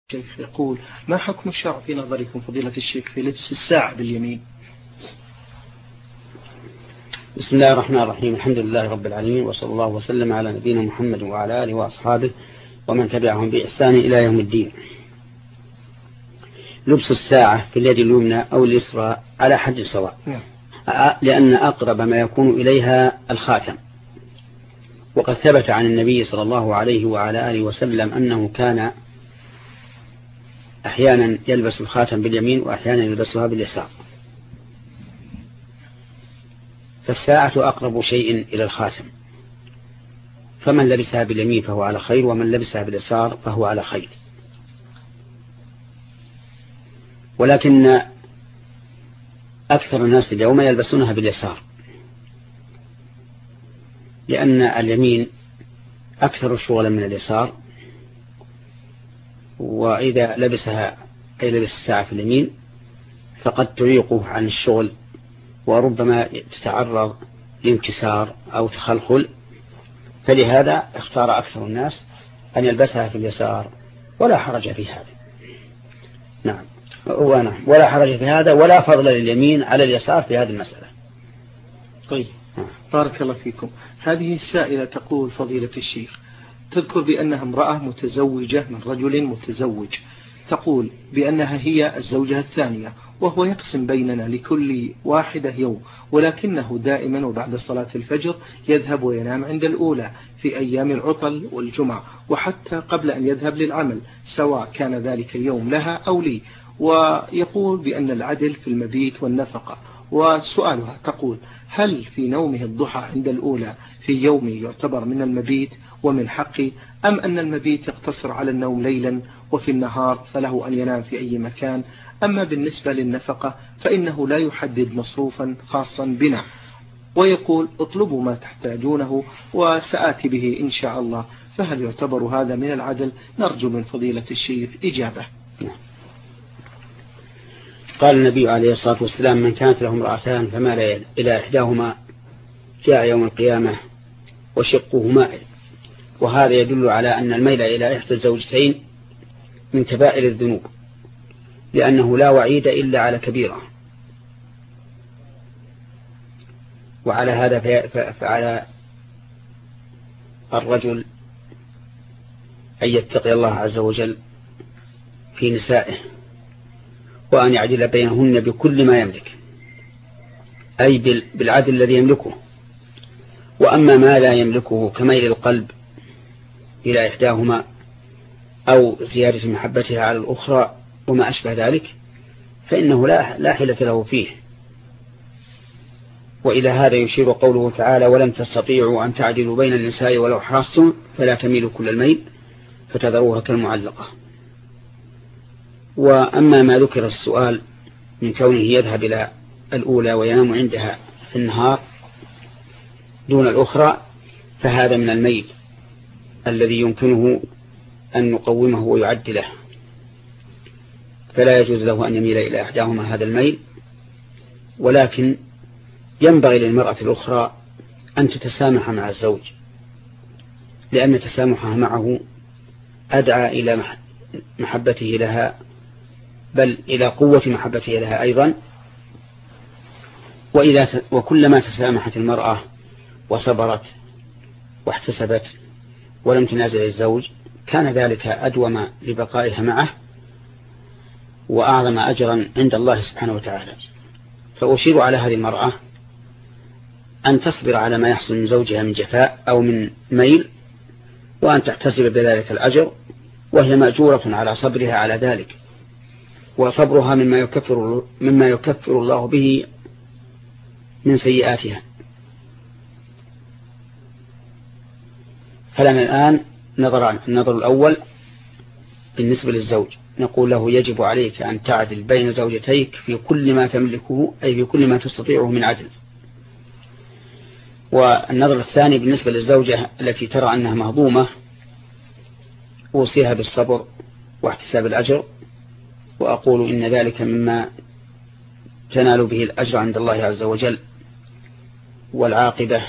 الشيخ يقول: ما حكم الشرع في نظركم فضيلة الشيخ في لبس الساعة باليمين؟ بسم الله الرحمن الرحيم. الحمد لله رب العالمين، وصلى الله وسلم على نبينا محمد وعلى آله وأصحابه ومن تبعهم بإحسان إلى يوم الدين. لبس الساعة في اليد اليمنى أو اليسرى على حد سواء، لأن أقرب ما يكون إليها الخاتم، وقد ثبت عن النبي صلى الله عليه وعلى آله وسلم أنه كان أحيانا يلبس الخاتم باليمين وأحيانا يلبسها باليسار، فالساعة أقرب شيء إلى الخاتم، فمن لبسها باليمين فهو على خير، ومن لبسها باليسار فهو على خير. ولكن أكثر الناس اليوم يلبسونها باليسار، لأن اليمين أكثر شغلا من اليسار، وإذا لبسها أي لبس الساعة في اليمين فقد تعيقه عن الشغل، وربما تتعرض لانكسار أو تخلخل، فلهذا اختار أكثر الناس أن يلبسها في اليسار، ولا حرج في هذا. نعم، ولا حرج في هذا، ولا فضل لليمين على اليسار في هذه المسألة. طيب، بارك الله فيكم. هذه السائلة تقول: فضيلة الشيخ، تذكر بأنها امرأة متزوجة من رجل متزوج، تقول بأنها هي الزوجة الثانية، وهو يقسم بيننا لكل واحدة يوم، ولكنه دائما وبعد صلاة الفجر يذهب وينام عند الأولى في أيام العطل والجمعة، وحتى قبل أن يذهب للعمل، سواء كان ذلك اليوم لها أو لي، ويقول بأن العدل في المبيت والنفقة. وسؤالها تقول: هل في نومه الضحى عند الأولى في يومي يعتبر من المبيت ومن حقي، أم أن المبيت يقتصر على النوم ليلا وفي النهار فله أن ينام في أي مكان؟ أما بالنسبة للنفقة فإنه لا يحدد مصروفا خاصا بنا، ويقول: اطلبوا ما تحتاجونه وسآتي به إن شاء الله، فهل يعتبر هذا من العدل؟ نرجو من فضيلة الشيخ إجابة. قال النبي عليه الصلاة والسلام: من كانت له امرأتان فمال إلى إحداهما جاء يوم القيامة وشقه مائل. وهذا يدل على أن الميل إلى إحدى الزوجتين من كبائر الذنوب، لأنه لا وعيد إلا على كبيرة. وعلى هذا فعلى الرجل أن يتقي الله عز وجل في نسائه، وأن يعدل بينهن بكل ما يملك، أي بالعدل الذي يملكه. وأما ما لا يملكه كميل القلب إلى إحداهما أو زيادة محبتها على الأخرى وما أشبه ذلك، فإنه لا حيلة له فيه. وإلى هذا يشير قوله تعالى: ولم تستطيعوا أن تعدلوا بين النساء ولو حرصتم فلا تميلوا كل الميل فتذروها كالمعلقة. وأما ما ذكر السؤال من كونه يذهب إلى الأولى وينام عندها في النهار دون الأخرى، فهذا من الميل الذي يمكنه أن نقومه ويعدله، فلا يجوز له أن يميل إلى إحداهما هذا الميل. ولكن ينبغي للمرأة الأخرى أن تتسامح مع الزوج، لأن تسامحها معه أدعى إلى محبته لها، بل إلى قوة محبته لها أيضا. وكلما تسامحت المرأة وصبرت واحتسبت ولم تنازع الزوج، كان ذلك أدوم لبقائها معه وأعظم أجرا عند الله سبحانه وتعالى. فأشير على هذه المرأة أن تصبر على ما يحصل من زوجها من جفاء أو من ميل، وأن تحتسب بذلك الأجر، وهي مأجورة على صبرها على ذلك، وصبرها مما يكفر الله به من سيئاتها. فلنا الآن النظر الأول بالنسبة للزوج، نقول له: يجب عليك أن تعدل بين زوجتيك في كل ما تملكه، أي في كل ما تستطيعه من عدل. والنظر الثاني بالنسبة للزوجة التي ترى أنها مهضومة، أوصيها بالصبر واحتساب الأجر، وأقول إن ذلك مما تنال به الأجر عند الله عز وجل، والعاقبة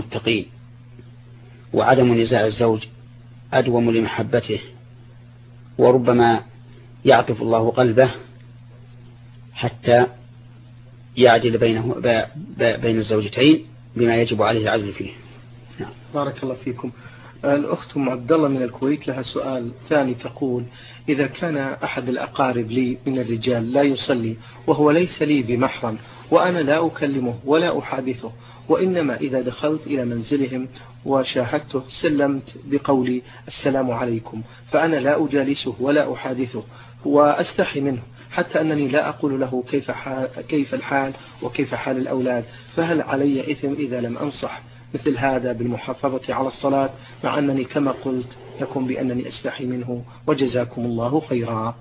للمتقين. وعدم نزاع الزوج أدوم لمحبته وربما يعطف الله قلبه حتى يعدل بين الزوجتين بما يجب عليه العدل فيه. نعم. بارك الله فيكم. الأخت عبد الله من الكويت لها سؤال ثاني، تقول: إذا كان أحد الأقارب لي من الرجال لا يصلي وهو ليس لي بمحرم وأنا لا أكلمه ولا أحادثه، وإنما إذا دخلت إلى منزلهم وشاهدته سلمت بقولي السلام عليكم، فأنا لا أجالسه ولا أحادثه وأستحي منه، حتى أنني لا أقول له كيف الحال وكيف حال الأولاد، فهل علي إثم إذا لم أنصح مثل هذا بالمحافظة على الصلاة، مع أنني كما قلت لكم بأنني أستحي منه، وجزاكم الله خيرا؟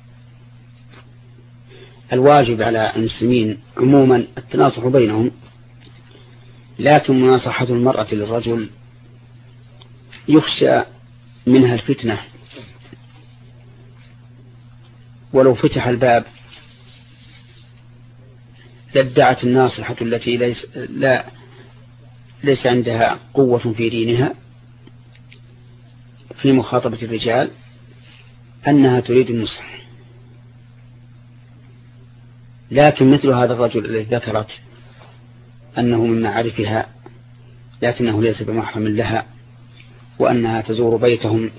الواجب على المسلمين عموما التناصح بينهم، لكن مناصحة المرأة للرجل يخشى منها الفتنة، ولو فتح الباب لادعت الناصحة التي ليس عندها قوة في دينها في مخاطبة الرجال أنها تريد النصح. لكن مثل هذا الرجل الذي ذكرت أنه من معارفها لكنه ليس بمحرم لها، وأنها تزور بيتهم،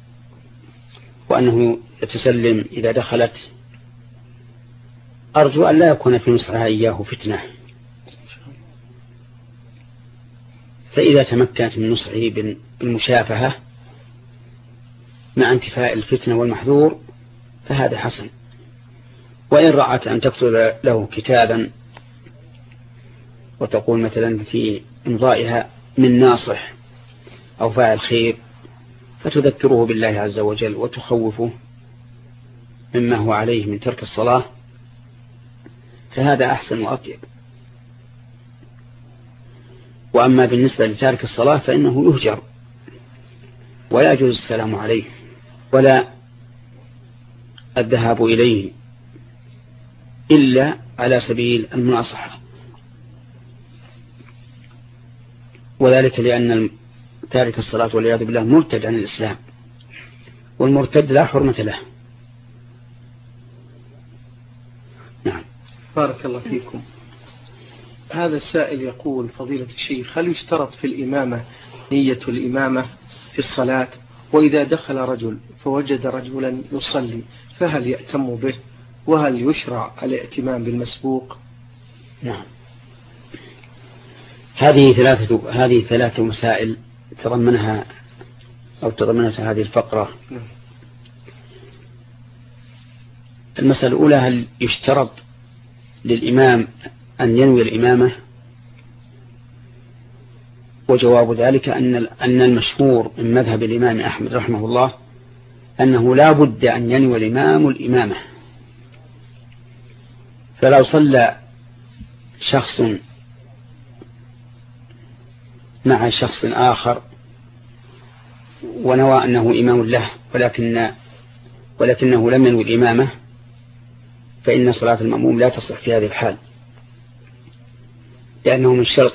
وأنه يتسلم إذا دخلت، أرجو أن لا يكون في نصحها إياه فتنة، فإذا تمكنت من نصحه بالمشافهة مع انتفاء الفتنة والمحذور فهذا حسن. وإن رأت أن تكتب له كتابا وتقول مثلا في إمضائها من ناصح أو فاعل خير، فتذكره بالله عز وجل وتخوفه مما هو عليه من ترك الصلاة، فهذا أحسن وأطيب. وأما بالنسبة لتارك الصلاة فإنه يهجر ولا يجوز السلام عليه ولا الذهاب إليه إلا على سبيل المناصحة، وذلك لأن تارك الصلاة والعياذ بالله مرتد عن الإسلام، والمرتد لا حرمة له. نعم. بارك الله فيكم. هذا السائل يقول: فضيلة الشيخ، هل يشترط في الإمامة نية الإمامة في الصلاة؟ وإذا دخل رجل فوجد رجلا يصلي فهل يأتم به؟ وهل يشرع الائتمام بالمسبوق؟ نعم. هذه ثلاث مسائل تضمنتها هذه الفقرة. المسألة الأولى: هل يشترط للإمام أن ينوي الإمامة؟ وجواب ذلك أن المشهور من مذهب الإمام أحمد رحمه الله أنه لا بد أن ينوي الإمام الإمامة. فلو صلى شخص مع شخص آخر ونوى أنه إمام له ولكنه لم ينوي الإمامة، فإن صلاة المأموم لا تصح في هذه الحال، لأنه من شرط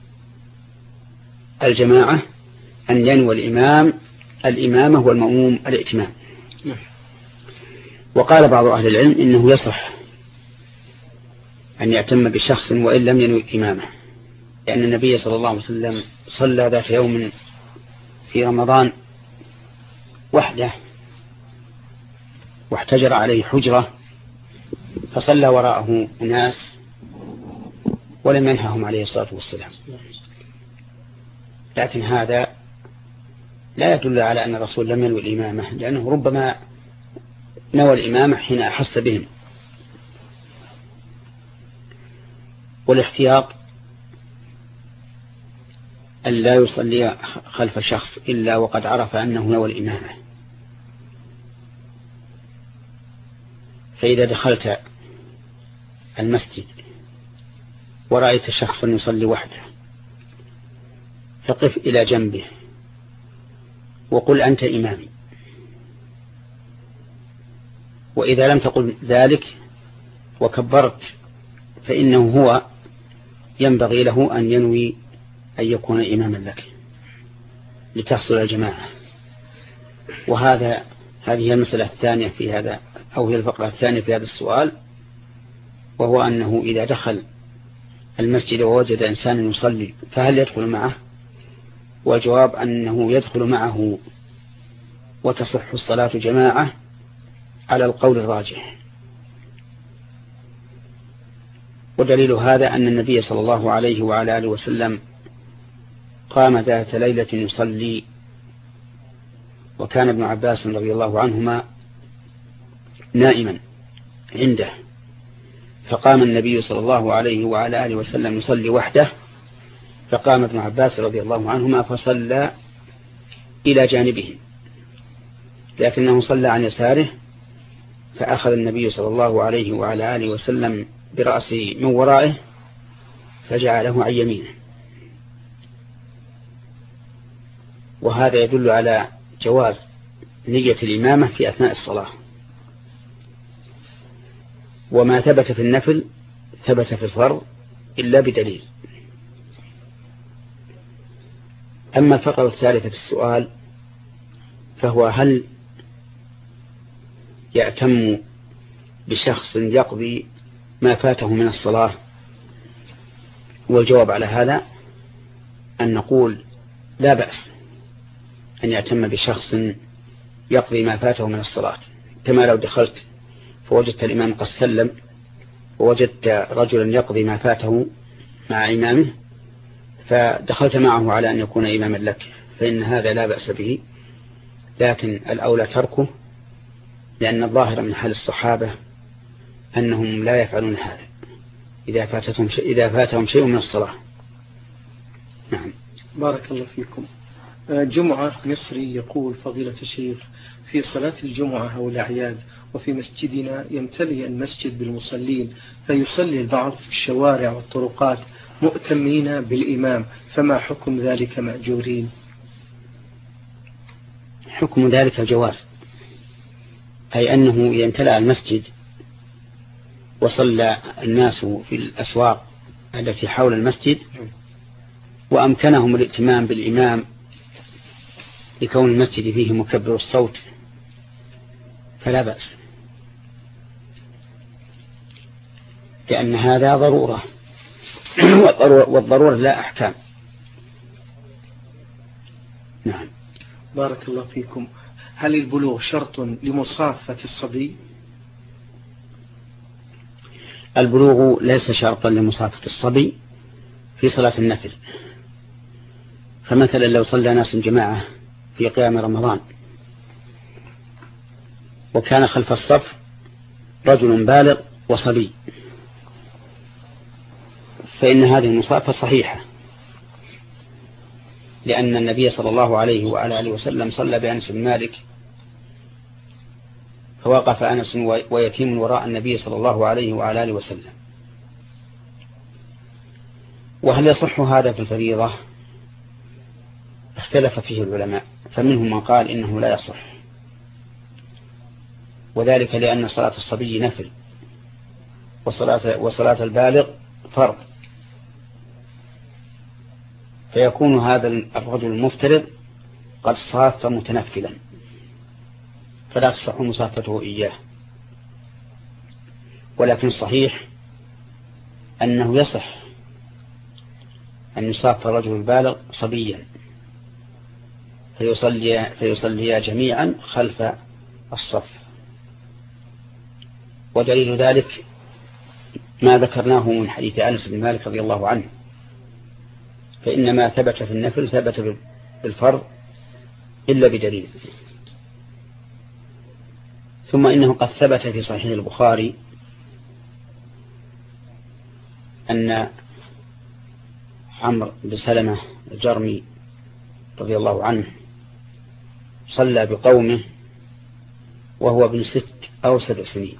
الجماعة أن ينوي الإمام الإمامة والمأموم الائتمام. وقال بعض أهل العلم إنه يصح أن يأتم بشخص وإن لم ينوي الإمامة، لأن النبي صلى الله عليه وسلم صلى ذات يوم في رمضان وحده واحتجر عليه حجرة، فصلى وراءه أناس ولم ينههم عليه الصلاة والسلام. لكن هذا لا يدل على أن الرسول لم ينوي الإمامة، لأنه ربما نوى الإمامة حين أحس بهم. والاحتياط أن لا يصلي خلف شخص إلا وقد عرف أنه نوى الإمامة. فإذا دخلت المسجد ورأيت شخصا يصلي وحده فقف إلى جنبه وقل أنت إمامي، وإذا لم تقل ذلك وكبرت فإنه هو ينبغي له أن ينوي أن يكون إماما لك لتحصل الجماعة. هذه هي المسألة الثانية في هذا، أو هي الفقرة الثانية في هذا السؤال، وهو أنه إذا دخل المسجد ووجد إنسان يصلي فهل يدخل معه؟ والجواب أنه يدخل معه وتصح الصلاة جماعة على القول الراجح. ودليل هذا أن النبي صلى الله عليه وعلى آله وسلم قام ذات ليلة يصلي، وكان ابن عباس رضي الله عنهما نائما عنده، فقام النبي صلى الله عليه وعلى آله وسلم يصلي وحده، فقام ابن عباس رضي الله عنهما فصلى إلى جانبه، لكنه صلى عن يساره، فأخذ النبي صلى الله عليه وعلى آله وسلم برأسه من ورائه فجعله عن يمينه. وهذا يدل على جواز نية الإمامة في أثناء الصلاة، وما ثبت في النفل ثبت في الفرض إلا بدليل. أما الفقرة الثالثة في السؤال فهو هل يأتم بشخص يقضي ما فاته من الصلاة؟ والجواب على هذا أن نقول لا بأس أن يأتم بشخص يقضي ما فاته من الصلاة، كما لو دخلت فوجدت الإمام قد سلم ووجدت رجلا يقضي ما فاته مع إمامه فدخلت معه على أن يكون إماما لك، فإن هذا لا بأس به، لكن الأولى تركه، لأن الظاهر من حال الصحابة أنهم لا يفعلون هذا إذا فاتهم شيء من الصلاة. نعم. بارك الله فيكم. جمعة مصري يقول فضيلة الشيخ: في صلاة الجمعة أو الأعياد وفي مسجدنا يمتلئ المسجد بالمصلين، فيصلي البعض في الشوارع والطرقات مؤتمين بالإمام، فما حكم ذلك مأجورين؟ حكم ذلك الجواز، أي أنه إذا امتلأ المسجد وصلى الناس في الأسواق التي حول المسجد وأمكنهم الائتمام بالإمام لكون المسجد فيه مكبر الصوت فلا بأس، لأن هذا ضرورة والضرورة لا أحكام. نعم. بارك الله فيكم. هل البلوغ شرط لمصافة الصبي؟ البلوغ ليس شرطا لمصافة الصبي في صلاة النفل، فمثلا لو صلى ناس جماعة في قيام رمضان وكان خلف الصف رجل بالغ وصبي، فإن هذه المصافة صحيحة، لأن النبي صلى الله عليه وعلى آله وسلم صلى بأنس بن مالك فوقف أنس ويتيم وراء النبي صلى الله عليه وعلى آله وسلم. وهل يصح هذا في الفريضة؟ اختلف فيه العلماء، فمنهم من قال إنه لا يصح، وذلك لأن صلاة الصبي نفل وصلاة البالغ فرض، فيكون هذا الرجل المفترض قد صاف متنفلا فلا تصح مصافته إياه. ولكن صحيح أنه يصح أن يصاف الرجل البالغ صبيا فيصلي جميعا خلف الصف. ودليل ذلك ما ذكرناه من حديث أنس بن مالك رضي الله عنه، فإن ما ثبت في النفل ثبت بالفرض إلا بدليل. ثم إنه قد ثبت في صحيح البخاري أن عمرو بن سلمة الجرمي رضي الله عنه صلى بقومه وهو ابن 6 أو 7 سنين،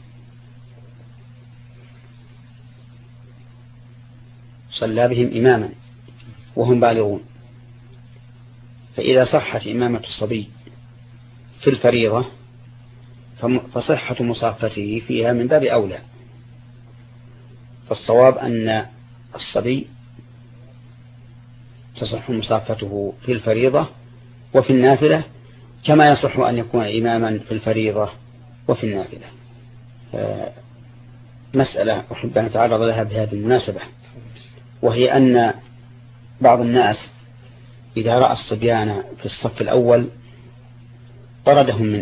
صلى بهم إماما وهم بالغون. فإذا صحت إمامة الصبي في الفريضة فصحة مصافته فيها من باب أولى. فالصواب أن الصبي تصح مصافته في الفريضة وفي النافلة كما يصح أن يكون إماما في الفريضة وفي النافلة. مسألة أحب أن أتعرض لها بهذه المناسبة، وهي أن بعض الناس إذا رأى الصبيان في الصف الأول طردهم منه،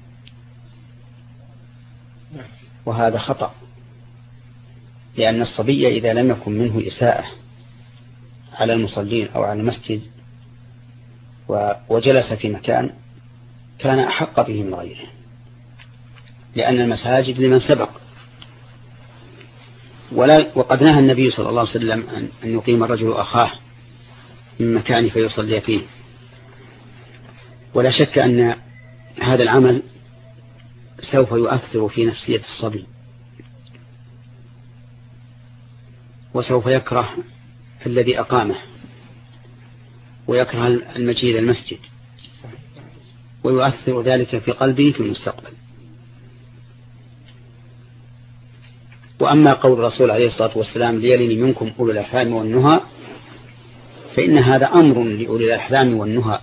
وهذا خطأ، لأن الصبي إذا لم يكن منه إساءة على المصلين أو على المسجد وجلس في مكان كان أحق به من غيره، لأن المساجد لمن سبق. وقد نهى النبي صلى الله عليه وسلم أن يقيم الرجل أخاه من مكان فيصلي فيه. ولا شك أن هذا العمل سوف يؤثر في نفسية الصبي، وسوف يكره الذي أقامه، ويكره المجيء إلى المسجد، ويؤثر ذلك في قلبه في المستقبل. وأما قول الرسول عليه الصلاة والسلام ليلني منكم أولو الأحلام والنهى، فإن هذا أمر لأولي الأحلام والنهى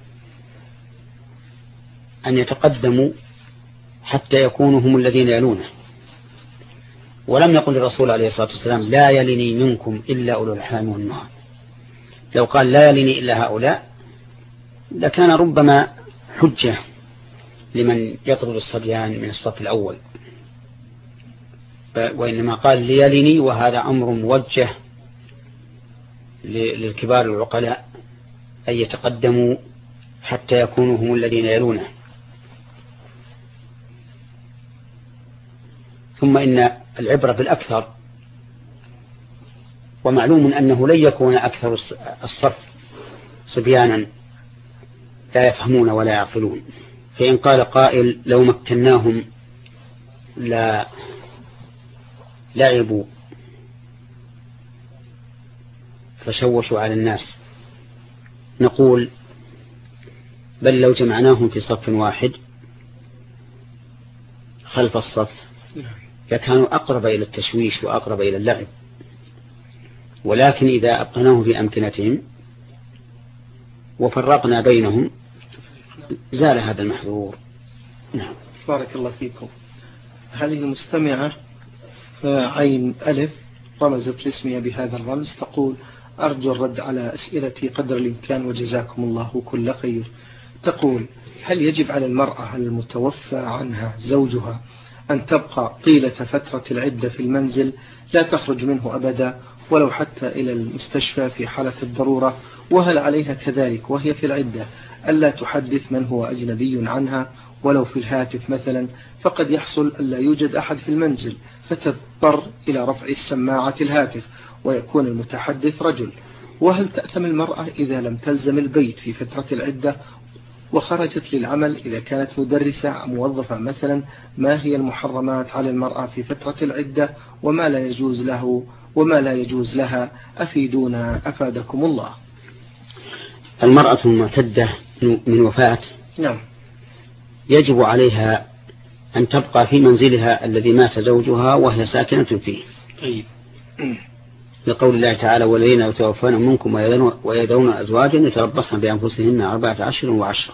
أن يتقدموا حتى يكونوا هم الذين يلونه. ولم يقل الرسول عليه الصلاة والسلام لا يلني منكم إلا أولو الأحلام والنهى. لو قال لا يلني إلا هؤلاء لكان ربما حجة لمن يطرد الصبيان من الصف الأول، وإنما قال ليلني، وهذا أمر موجه للكبار العقلاء أن يتقدموا حتى يكونوا هم الذين يلونه. ثم إن العبرة بالأكثر، ومعلوم أنه لن يكون أكثر الصف صبيانا لا يفهمون ولا يعقلون. فإن قال قائل لو مكناهم لا لعبوا فشوشوا على الناس، نقول بل لو جمعناهم في صف واحد خلف الصف لكانوا أقرب إلى التشويش وأقرب إلى اللعب، ولكن إذا أبقناهم في أمكنتهم وفرقنا بينهم زال هذا المحظور. نعم. بارك الله فيكم. هذه المستمعة عين ألف رمزت لاسمها بهذا الرمز، تقول أرجو الرد على أسئلتي قدر الإمكان وجزاكم الله كل خير. تقول هل يجب على المرأة المتوفى عنها زوجها أن تبقى طيلة فترة العدة في المنزل لا تخرج منه أبدا ولو حتى إلى المستشفى في حالة الضرورة؟ وهل عليها كذلك وهي في العدة ألا تحدث من هو أجنبي عنها ولو في الهاتف مثلا؟ فقد يحصل ألا يوجد أحد في المنزل فتضطر إلى رفع السماعة الهاتف ويكون المتحدث رجل. وهل تأثم المرأة إذا لم تلزم البيت في فترة العدة وخرجت للعمل إذا كانت مدرسة أو موظفة مثلا؟ ما هي المحرمات على المرأة في فترة العدة وما لا يجوز له وما لا يجوز لها؟ أفيدونا أفادكم الله. المرأة المعتدة من وفاة نعم يجب عليها أن تبقى في منزلها الذي مات زوجها وهي ساكنة فيه. طيب. لقول الله تعالى والذين يتوفون منكم ويذرون أزواجا يتربصن بأنفسهن 14 أشهر و10.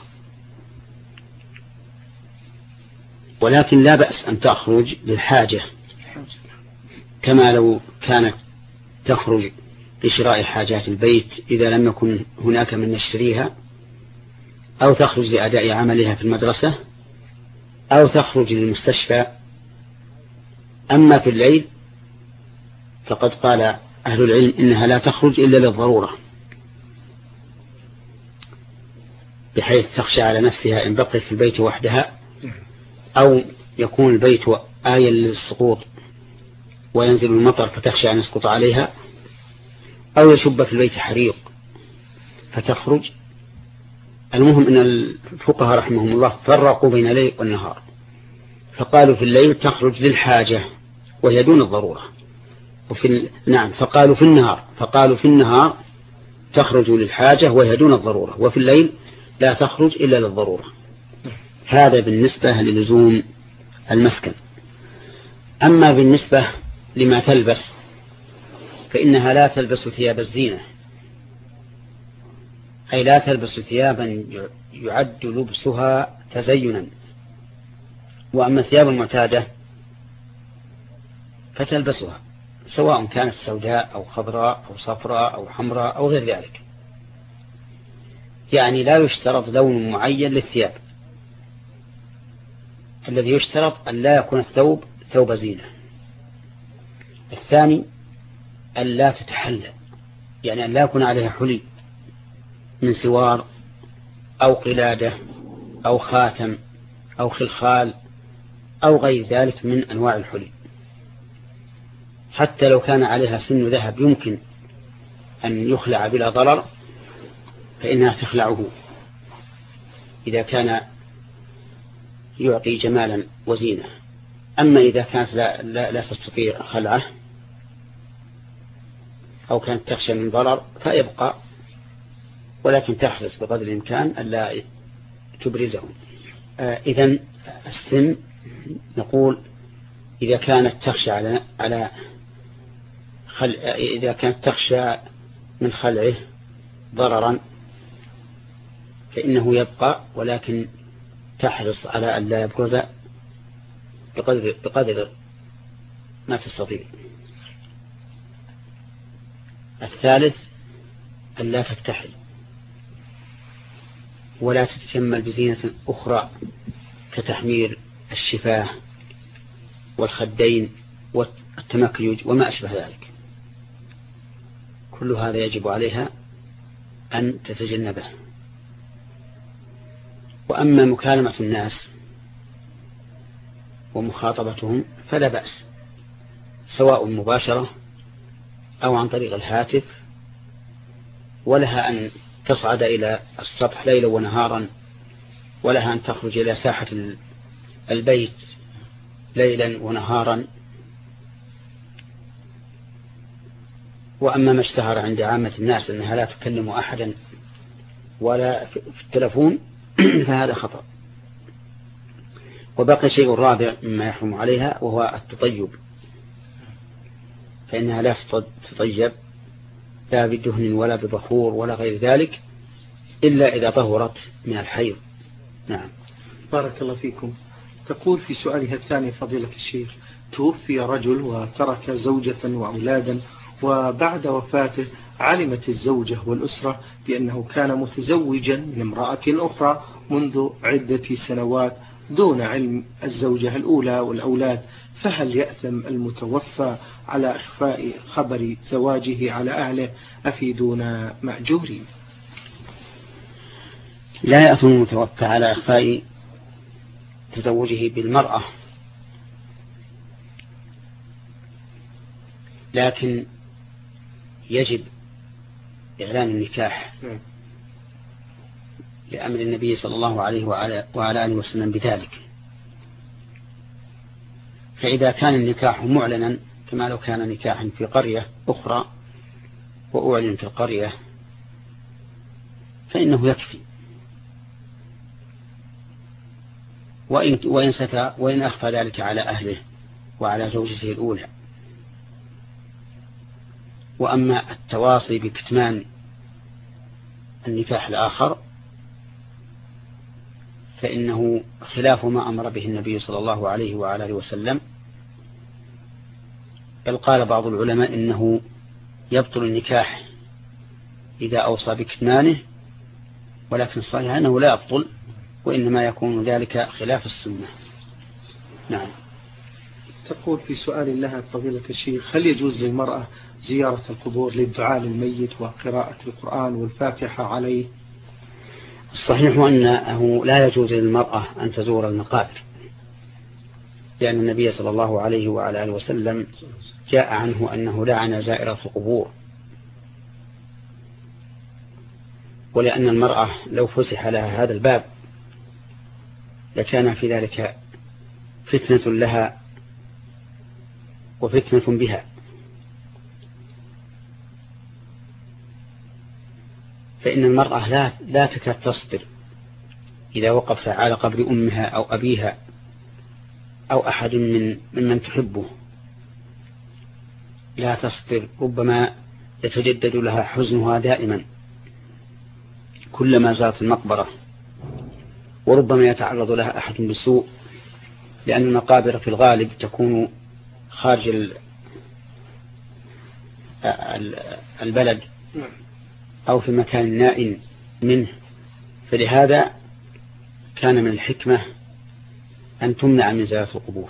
ولكن لا بأس أن تخرج للحاجة كما لو كانت تخرج لشراء حاجات البيت إذا لم يكن هناك من يشتريها، أو تخرج لأداء عملها في المدرسة، أو تخرج للمستشفى. أما في الليل فقد قال أهل العلم إنها لا تخرج إلا للضرورة، بحيث تخشى على نفسها إن بقيت في البيت وحدها، أو يكون البيت آية للسقوط وينزل المطر فتخشى أن يسقط عليها، أو يشب في البيت حريق فتخرج. المهم أن الفقهاء رحمهم الله فرقوا بين الليل والنهار، فقالوا في الليل تخرج للحاجة وهي دون الضرورة، نعم فقالوا في النهار تخرج للحاجة وهي دون الضرورة، وفي الليل لا تخرج إلا للضرورة. هذا بالنسبة للزوم المسكن. أما بالنسبة لما تلبس فإنها لا تلبس ثياب الزينة أي لا تلبس ثيابا يعد لبسها تزينا. وأما الثياب المعتادة فتلبسها سواء كانت سوداء أو خضراء أو صفراء أو حمراء أو غير ذلك. يعني لا يشترط لون معين للثياب، الذي يشترط أن لا يكون الثوب ثوب زينة. الثاني أن لا تتحلى، يعني أن لا يكون عليها حلي من سوار أو قلادة أو خاتم أو خلخال أو غير ذلك من أنواع الحلي. حتى لو كان عليها سن ذهب يمكن أن يخلع بلا ضرر فإنها تخلعه إذا كان يعطي جمالا وزينة. أما إذا كانت لا تستطيع خلعه أو كانت تخشى من ضرر فيبقى، ولكن تحرص بقدر الإمكان ألا تبرزه. إذن السن نقول إذا كانت تخشى من خلعه ضررا فإنه يبقى، ولكن تحرص على أن لا يبرز بقدر ما تستطيع. الثالث أن لا تكتحل ولا تتجمل بزينة أخرى كتحمير الشفاه والخدين والتمكيج وما أشبه ذلك. كل هذا يجب عليها أن تتجنبه. وأما مكالمة الناس ومخاطبتهم فلا بأس، سواء مباشرة أو عن طريق الهاتف، ولها أن تصعد إلى السطح ليلا ونهارا، ولها أن تخرج إلى ساحة البيت ليلا ونهارا. وأما ما اشتهر عند عامة الناس أنها لا تكلم أحدا ولا في التلفون فهذا خطأ. وبقي شيء رابع مما يحرم عليها وهو التطيب، فإنها لا تطيب لا بدهن ولا ببخور ولا غير ذلك إلا إذا طهرت من الحيض. نعم. بارك الله فيكم. تقول في سؤالها الثاني فضيلة الشيخ: توفي رجل وترك زوجة وأولادا، وبعد وفاته علمت الزوجة والأسرة بأنه كان متزوجا من امرأة أخرى منذ عدة سنوات دون علم الزوجة الأولى والأولاد، فهل يأثم المتوفى على إخفاء خبر زواجه على أهله؟ أفيدونا مأجورين. لا يأثم المتوفى على إخفاء تزوجه بالمرأة، لكن يجب إعلان النكاح لأمر النبي صلى الله عليه وعلى آله وسلم بذلك. فإذا كان النكاح معلنا كما لو كان نكاحا في قرية أخرى وأعلن في القرية فإنه يكفي. وإن أخفى ذلك على أهله وعلى زوجته الأولى. وأما التواصي بكتمان النكاح الآخر فإنه خلاف ما أمر به النبي صلى الله عليه وعلى آله وسلم، بل قال بعض العلماء إنه يبطل النكاح إذا أوصى بكتمانه، ولكن الصحيح أنه لا يبطل، وإنما يكون ذلك خلاف السنة. نعم. تقول في سؤال لها فضيلة الشيخ: هل يجوز للمرأة زيارة القبور للدعاء للميت وقراءة القرآن والفاتحة عليه؟ الصحيح أنه لا يجوز للمرأة أن تزور المقابر، لأن النبي صلى الله عليه وعلى آله وسلم جاء عنه أنه لعن زائرة القبور. ولأن المرأة لو فسح لها هذا الباب لكان في ذلك فتنة لها وفتنة بها. فإن المرأة لا تكاد تصبر إذا وقف على قبر أمها أو أبيها أو أحد ممن تحبه، لا تصبر، ربما يتجدد لها حزنها دائما. كلما زارت المقبرة، وربما يتعرض لها أحد بالسوء، لأن المقابر في الغالب تكون خارج البلد أو في مكان نائٍ منه، فلهذا كان من الحكمة أن تمنع من زيارة القبور.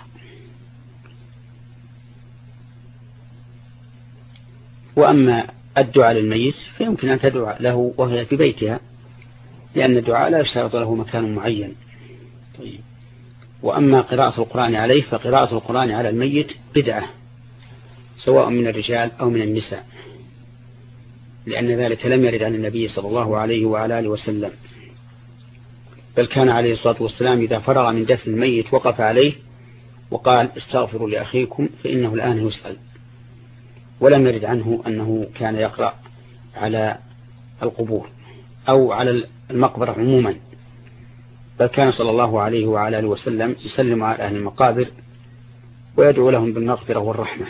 وأما الدعاء للميت فيمكن أن تدعو له وهي في بيتها، لأن الدعاء لا يشترط له مكان معين. طيب. وأما قراءة القرآن عليه فقراءة القرآن على الميت بدعة، سواء من الرجال أو من النساء، لأن ذلك لم يرد عن النبي صلى الله عليه وعلى آله وسلم، بل كان عليه الصلاة والسلام إذا فرغ من دفن الميت وقف عليه وقال استغفروا لأخيكم فإنه الآن يسأل. ولم يرد عنه أنه كان يقرأ على القبور أو على المقبرة عموما، بل كان صلى الله عليه وعلى آله وسلم يسلم على أهل المقابر ويدعو لهم بالمغفرة والرحمة.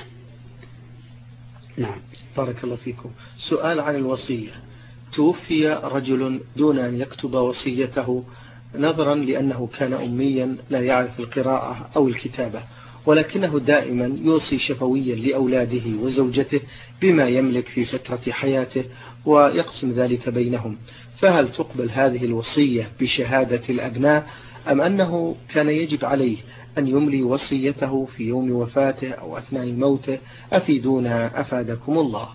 نعم. بارك الله فيكم. سؤال عن الوصية. توفي رجل دون أن يكتب وصيته نظرا لأنه كان أميا لا يعرف القراءة أو الكتابة، ولكنه دائما يوصي شفويا لأولاده وزوجته بما يملك في فترة حياته ويقسم ذلك بينهم، فهل تقبل هذه الوصية بشهادة الأبناء أم أنه كان يجب عليه أن يملي وصيته في يوم وفاته أو أثناء موته؟ أفيدونا أفادكم الله.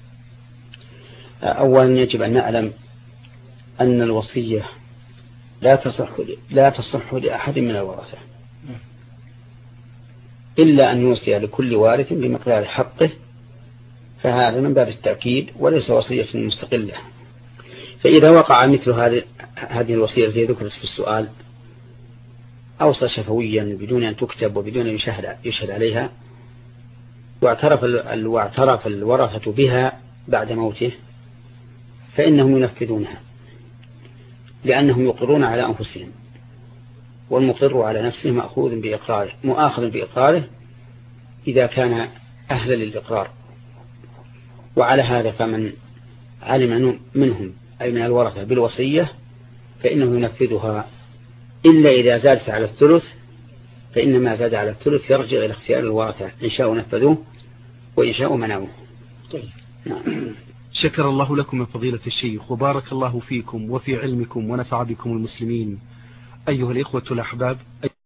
أولا يجب أن نعلم أن الوصية لا تصح لأحد من الورثة إلا أن يوصي لكل وارث بمقدار حقه، فهذا من باب التأكيد وليس وصية مستقلة. فإذا وقع مثل هذه الوصية التي ذكرت في السؤال، أوصى شفويا بدون أن تكتب وبدون أن يشهد عليها، واعترف الورثة بها بعد موته، فإنهم ينفذونها، لأنهم يقرون على أنفسهم، والمقر على نفسه مؤاخذ بإقراره إذا كان أهلا للإقرار. وعلى هذا فمن علم منهم أي من الورثة بالوصية فإنه ينفذها، إلا إذا زادت على الثلث، فإنما زاد على الثلث يرجع إلى اختيار الورثة، إن شاءوا نفذوه وإن شاءوا منعوه. طيب. نعم. شكر الله لكم يا فضيلة الشيخ، وبارك الله فيكم وفي علمكم ونفع بكم المسلمين. أيها الإخوة الأحباب.